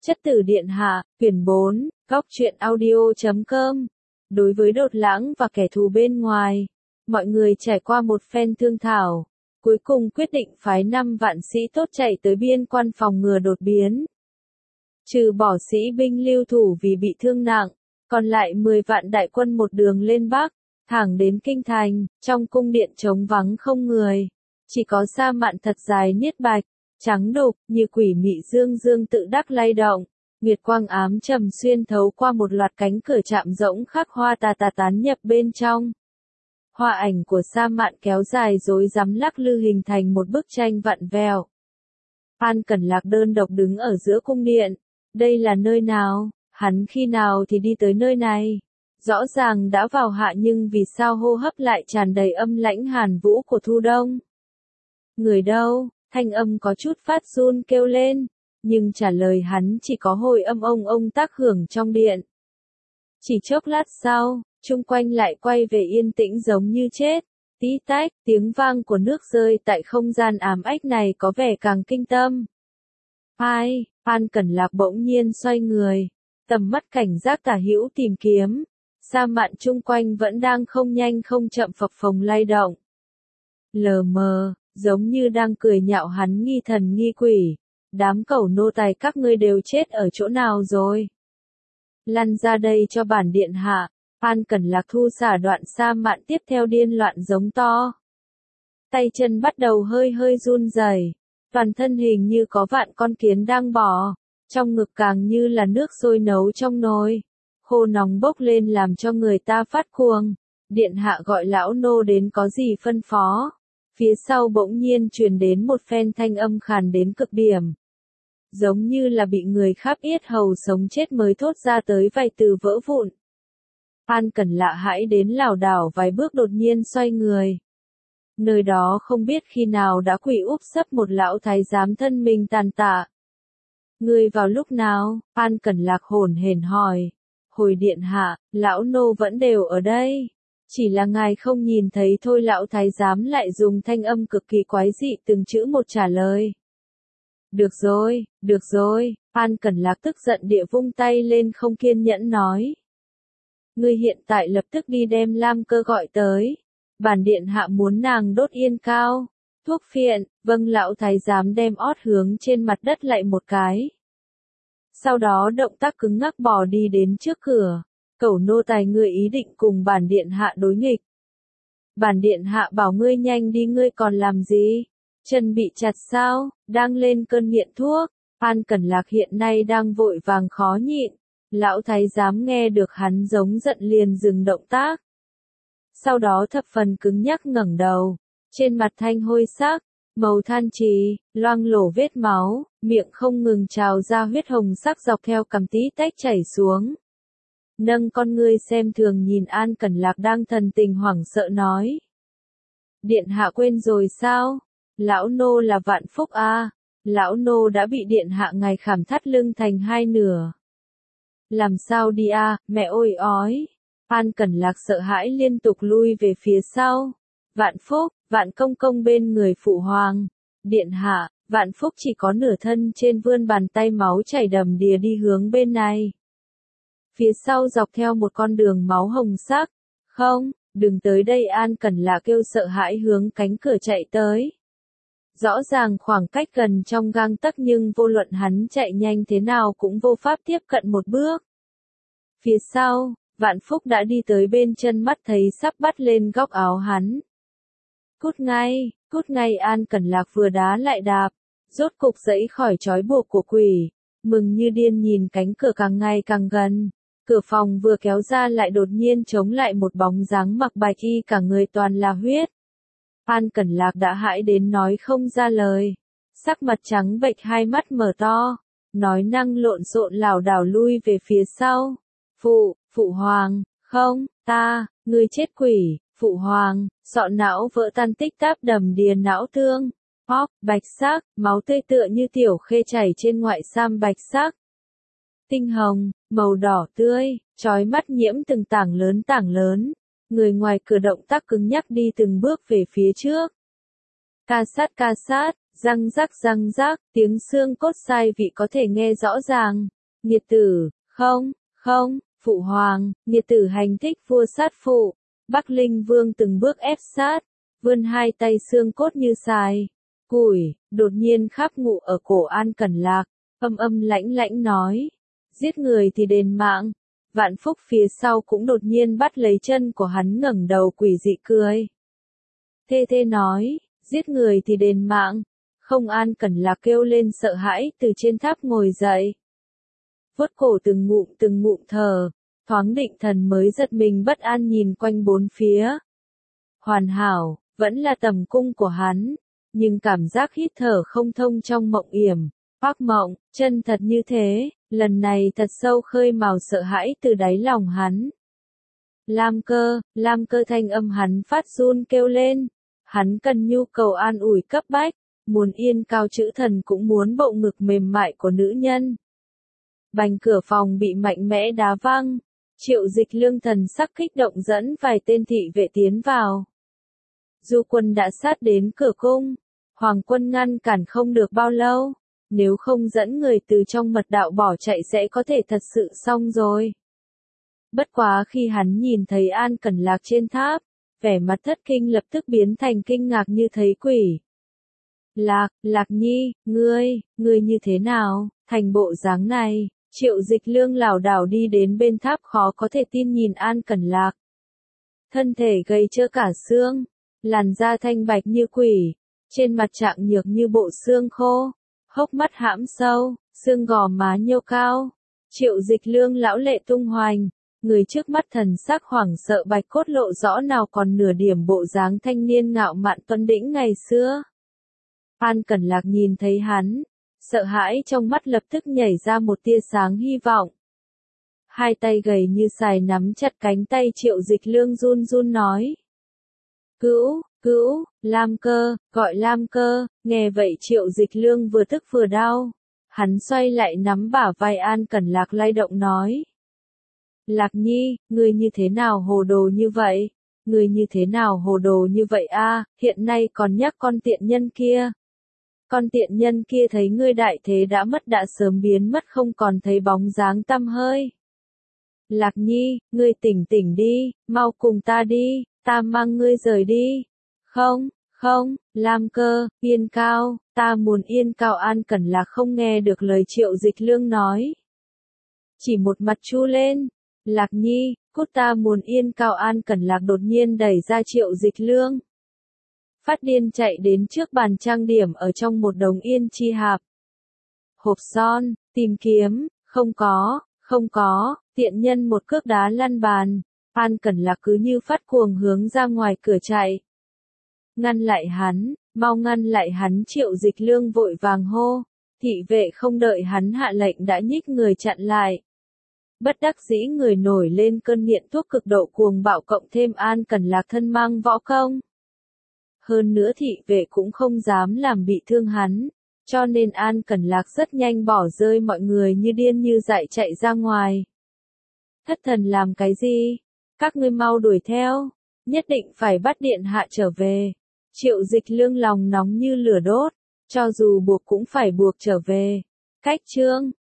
Chất tử điện hạ, quyển 4, góc truyện audio.com. Đối với Đột Lãng và kẻ thù bên ngoài, mọi người trải qua một phen thương thảo, cuối cùng quyết định phái 5 vạn sĩ tốt chạy tới biên quan phòng ngừa đột biến. Trừ bỏ sĩ binh lưu thủ vì bị thương nặng, còn lại 10 vạn đại quân một đường lên Bắc, thẳng đến Kinh Thành, trong cung điện trống vắng không người. Chỉ có Sa Mạn thật dài niết bạch, trắng đục, như quỷ mị dương dương tự đắc lay động. Nguyệt quang ám trầm xuyên thấu qua một loạt cánh cửa chạm rỗng khắc hoa tà tán nhập bên trong. Hoa ảnh của Sa Mạn kéo dài rối rắm lắc lư hình thành một bức tranh vặn vẹo. An Cẩn Lạc đơn độc đứng ở giữa cung điện. Đây là nơi nào? Hắn khi nào thì đi tới nơi này? Rõ ràng đã vào hạ nhưng vì sao hô hấp lại tràn đầy âm lãnh hàn vũ của thu đông? Người đâu? Thanh âm có chút phát run kêu lên, nhưng trả lời hắn chỉ có hồi âm ông tác hưởng trong điện. Chỉ chốc lát sau, chung quanh lại quay về yên tĩnh giống như chết. Tí tách, tiếng vang của nước rơi tại không gian ám ách này có vẻ càng kinh tâm. Ai? An Cẩn Lạc bỗng nhiên xoay người, tầm mắt cảnh giác tả hữu tìm kiếm. Sa Mạn chung quanh vẫn đang không nhanh không chậm phập phồng lay động. Lờ mờ, giống như đang cười nhạo hắn nghi thần nghi quỷ. Đám cẩu nô tài các ngươi đều chết ở chỗ nào rồi? Lăn ra đây cho bản điện hạ. An Cẩn Lạc thu xả đoạn Sa Mạn tiếp theo điên loạn giống to. Tay chân bắt đầu hơi run rẩy, toàn thân hình như có vạn con kiến đang bò, trong ngực càng như là nước sôi nấu trong nồi, khô nóng bốc lên làm cho người ta phát cuồng. Điện hạ gọi lão nô đến có gì phân phó? Phía sau bỗng nhiên truyền đến một phen thanh âm khàn đến cực điểm. Giống như là bị người khắp yết hầu sống chết mới thốt ra tới vài từ vỡ vụn. An Cẩn Lạ hãi đến lảo đảo vài bước đột nhiên xoay người. Nơi đó không biết khi nào đã quỳ úp sấp một lão thái giám thân mình tàn tạ. Ngươi vào lúc nào? An Cẩn Lạc hồn hển hỏi. Hồi điện hạ, lão nô vẫn đều ở đây. Chỉ là ngài không nhìn thấy thôi. Lão thái giám lại dùng thanh âm cực kỳ quái dị từng chữ một trả lời. Được rồi, An Cẩn Lạc tức giận địa vung tay lên không kiên nhẫn nói. Ngươi hiện tại lập tức đi đem Lam Cơ gọi tới. Bản điện hạ muốn nàng đốt yên cao. Thuốc phiện, vâng. Lão thái giám đem ót hướng trên mặt đất lại một cái. Sau đó động tác cứng ngắc bò đi đến trước cửa. Cẩu nô tài ngươi ý định cùng bản điện hạ đối nghịch. Bản điện hạ bảo ngươi nhanh đi, ngươi còn làm gì? Chân bị chặt sao? Đang lên cơn nghiện thuốc. An Cẩn Lạc hiện nay đang vội vàng khó nhịn. Lão thái giám nghe được hắn giống giận liền dừng động tác. Sau đó thập phần cứng nhắc ngẩng đầu. Trên mặt thanh hôi sắc, màu than trì, loang lổ vết máu, miệng không ngừng trào ra huyết hồng sắc dọc theo cằm tí tách chảy xuống. Nâng con ngươi xem thường nhìn An Cẩn Lạc đang thần tình hoảng sợ nói. Điện hạ quên rồi sao? Lão nô là Vạn Phúc a. Lão nô đã bị điện hạ ngài khảm thắt lưng thành hai nửa. Làm sao đi a, mẹ ôi ói. An Cẩn Lạc sợ hãi liên tục lui về phía sau. Vạn Phúc, Vạn công công bên người phụ hoàng. Điện hạ, Vạn Phúc chỉ có nửa thân trên vươn bàn tay máu chảy đầm đìa đi hướng bên này. Phía sau dọc theo một con đường máu hồng sắc. Không, đừng tới đây. An Cẩn Lạc kêu sợ hãi hướng cánh cửa chạy tới. Rõ ràng khoảng cách gần trong gang tấc nhưng vô luận hắn chạy nhanh thế nào cũng vô pháp tiếp cận một bước. Phía sau, Vạn Phúc đã đi tới bên chân, mắt thấy sắp bắt lên góc áo hắn. Cút ngay. An Cẩn Lạc vừa đá lại đạp, rốt cục giãy khỏi trói buộc của quỷ, mừng như điên nhìn cánh cửa càng ngày càng gần. Cửa phòng vừa kéo ra lại đột nhiên chống lại một bóng dáng mặc bạch y cả người toàn là huyết. An Cẩn Lạc đã hãi đến nói không ra lời, sắc mặt trắng bệch, hai mắt mở to, nói năng lộn xộn lảo đảo lui về phía sau. Phụ hoàng, không, ngươi chết quỷ, phụ hoàng, sọ não vỡ tan tích táp đầm đìa não thương, bạch sắc, máu tươi tựa như tiểu khê chảy trên ngoại sam bạch sắc. Tinh hồng, màu đỏ tươi, chói mắt nhiễm từng tảng lớn. Người ngoài cửa động tác cứng nhắc đi từng bước về phía trước. ca sát, răng rắc, tiếng xương cốt sai vị có thể nghe rõ ràng. Nghiệt tử, không, phụ hoàng, nghiệt tử hành thích vua sát phụ. Bắc Linh Vương từng bước ép sát, vươn hai tay xương cốt như xài củi, đột nhiên khắp ngụ ở cổ An Cẩn Lạc, âm lãnh nói, giết người thì đền mạng. Vạn Phúc phía sau cũng đột nhiên bắt lấy chân của hắn ngẩng đầu quỷ dị cười. Thê nói, giết người thì đền mạng. Không. An Cẩn Lạc kêu lên sợ hãi từ trên tháp ngồi dậy. Vuốt cổ từng ngụm thở, thoáng định thần mới giật mình bất an nhìn quanh bốn phía. Hoàn hảo, vẫn là tầm cung của hắn, nhưng cảm giác hít thở không thông trong mộng yểm, hoác mộng, chân thật như thế, lần này thật sâu khơi mào sợ hãi từ đáy lòng hắn. Lam cơ thanh âm hắn phát run kêu lên, hắn cần nhu cầu an ủi cấp bách, muốn yên cao chữ thần cũng muốn bộ ngực mềm mại của nữ nhân. Bành cửa phòng bị mạnh mẽ đá văng, Triệu Dịch Lương thần sắc kích động dẫn vài tên thị vệ tiến vào. Du quân đã sát đến cửa cung, hoàng quân ngăn cản không được bao lâu, nếu không dẫn người từ trong mật đạo bỏ chạy sẽ có thể thật sự xong rồi. Bất quá khi hắn nhìn thấy An Cẩn Lạc trên tháp, vẻ mặt thất kinh lập tức biến thành kinh ngạc như thấy quỷ. Lạc Nhi, ngươi như thế nào, thành bộ dáng này? Triệu Dịch Lương lảo đảo đi đến bên tháp khó có thể tin nhìn An Cẩn Lạc. Thân thể gầy trơ cả xương, làn da thanh bạch như quỷ, trên mặt trạng nhược như bộ xương khô, hốc mắt hãm sâu, xương gò má nhô cao. Triệu Dịch Lương lão lệ tung hoành, người trước mắt thần sắc hoảng sợ bạch cốt lộ rõ nào còn nửa điểm bộ dáng thanh niên ngạo mạn tuấn đĩnh ngày xưa. An Cẩn Lạc nhìn thấy hắn, sợ hãi trong mắt lập tức nhảy ra một tia sáng hy vọng. Hai tay gầy như sài nắm chặt cánh tay Triệu Dịch Lương run nói. Cứu, Lam cơ, gọi Lam cơ, nghe vậy Triệu Dịch Lương vừa tức vừa đau. Hắn xoay lại nắm bả vai An Cẩn Lạc lay động nói. Lạc Nhi, ngươi như thế nào hồ đồ như vậy? Ngươi như thế nào hồ đồ như vậy a? Hiện nay còn nhắc con tiện nhân kia. Con tiện nhân kia thấy ngươi đại thế đã mất đã sớm biến mất không còn thấy bóng dáng tăm hơi. Lạc Nhi, ngươi tỉnh đi, mau cùng ta đi, ta mang ngươi rời đi. Không, Lam cơ, yên cao, ta muốn yên cao. An Cẩn Lạc không nghe được lời Triệu Dịch Lương nói. Chỉ một mặt chu lên, Lạc Nhi, cút, ta muốn yên cao. An Cẩn Lạc đột nhiên đẩy ra Triệu Dịch Lương. Phát điên chạy đến trước bàn trang điểm ở trong một đống yên chi hạp. Hộp son, tìm kiếm, không có, tiện nhân một cước đá lăn bàn. An Cẩn Lạc cứ như phát cuồng hướng ra ngoài cửa chạy. Ngăn lại hắn, mau ngăn lại hắn. Triệu Dịch Lương vội vàng hô. Thị vệ không đợi hắn hạ lệnh đã nhích người chặn lại. Bất đắc dĩ người nổi lên cơn nghiện thuốc cực độ cuồng bạo cộng thêm An Cẩn Lạc thân mang võ công. Hơn nữa thị vệ cũng không dám làm bị thương hắn, cho nên An Cẩn Lạc rất nhanh bỏ rơi mọi người như điên như dại chạy ra ngoài. Thất thần làm cái gì? Các ngươi mau đuổi theo, nhất định phải bắt điện hạ trở về. Triệu Dịch Lương lòng nóng như lửa đốt, cho dù buộc cũng phải buộc trở về. Cách chương